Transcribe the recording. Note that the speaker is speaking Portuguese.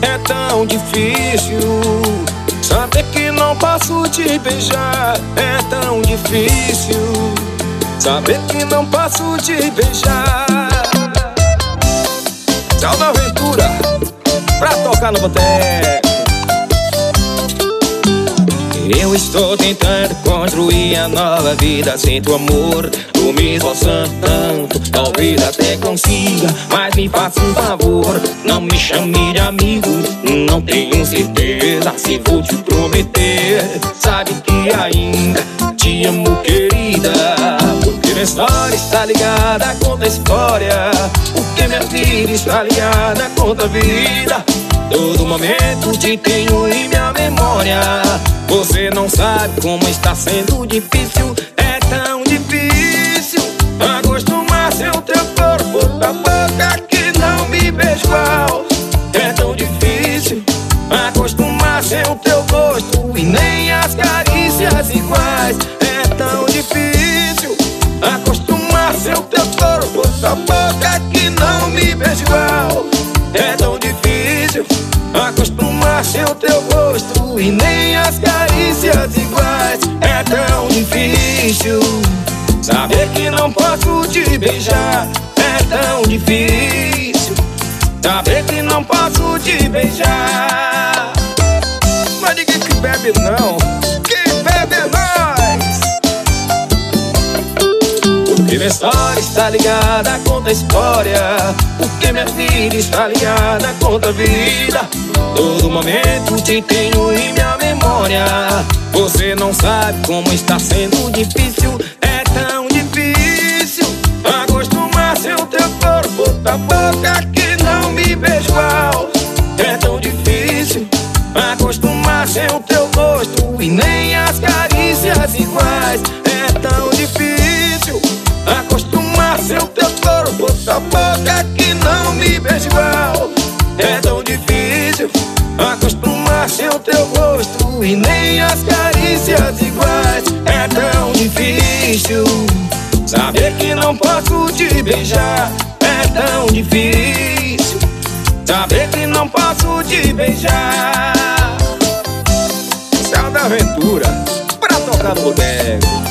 é tão difícil. Saber que não posso te beijar é tão difícil. Saber que não posso te beijar. Tchau da aventura pra tocar no boteco. Eu estou tentando construir a nova vida sem teu amor. Tô me esforçando tanto, talvez até consiga, mas me faça um favor, não me chame de amigo. Não tenho certeza se vou te prometer. Sabe que ainda te amo, querida, porque minha história está ligada com a história. Porque minha vida está ligada com a vida. Todo momento te tenho em minha memória. Você não sabe como está sendo difícil. É tão difícil acostumar-se ao teu corpo, da boca que não me beija igual. É tão difícil acostumar-se ao teu gosto e nem as carícias iguais. É tão difícil acostumar-se ao teu corpo, da boca que não me beija igual. É tão difícil acostumar-se ao teu gosto e nem as carícias iguais. É tão difícil saber que não posso te beijar. É tão difícil saber que não posso te beijar. Mas ninguém que bebe não, quem bebe é nós. Porque minha história está ligada com a história. Porque minha vida está ligada com a vida. Todo momento te tenho em minha memória. Você não sabe como está sendo difícil. É tão difícil acostumar-se ao teu corpo, da boca que não me beija igual. É tão difícil acostumar-se ao teu gosto e nem as carícias iguais. É tão difícil acostumar-se ao teu corpo, da boca que não me beija igual. É tão difícil acostumar-se ao teu gosto e nem as carícias iguais. É tão difícil saber que não posso te beijar. É tão difícil saber que não posso te beijar. Céu da aventura pra tocar no boteco.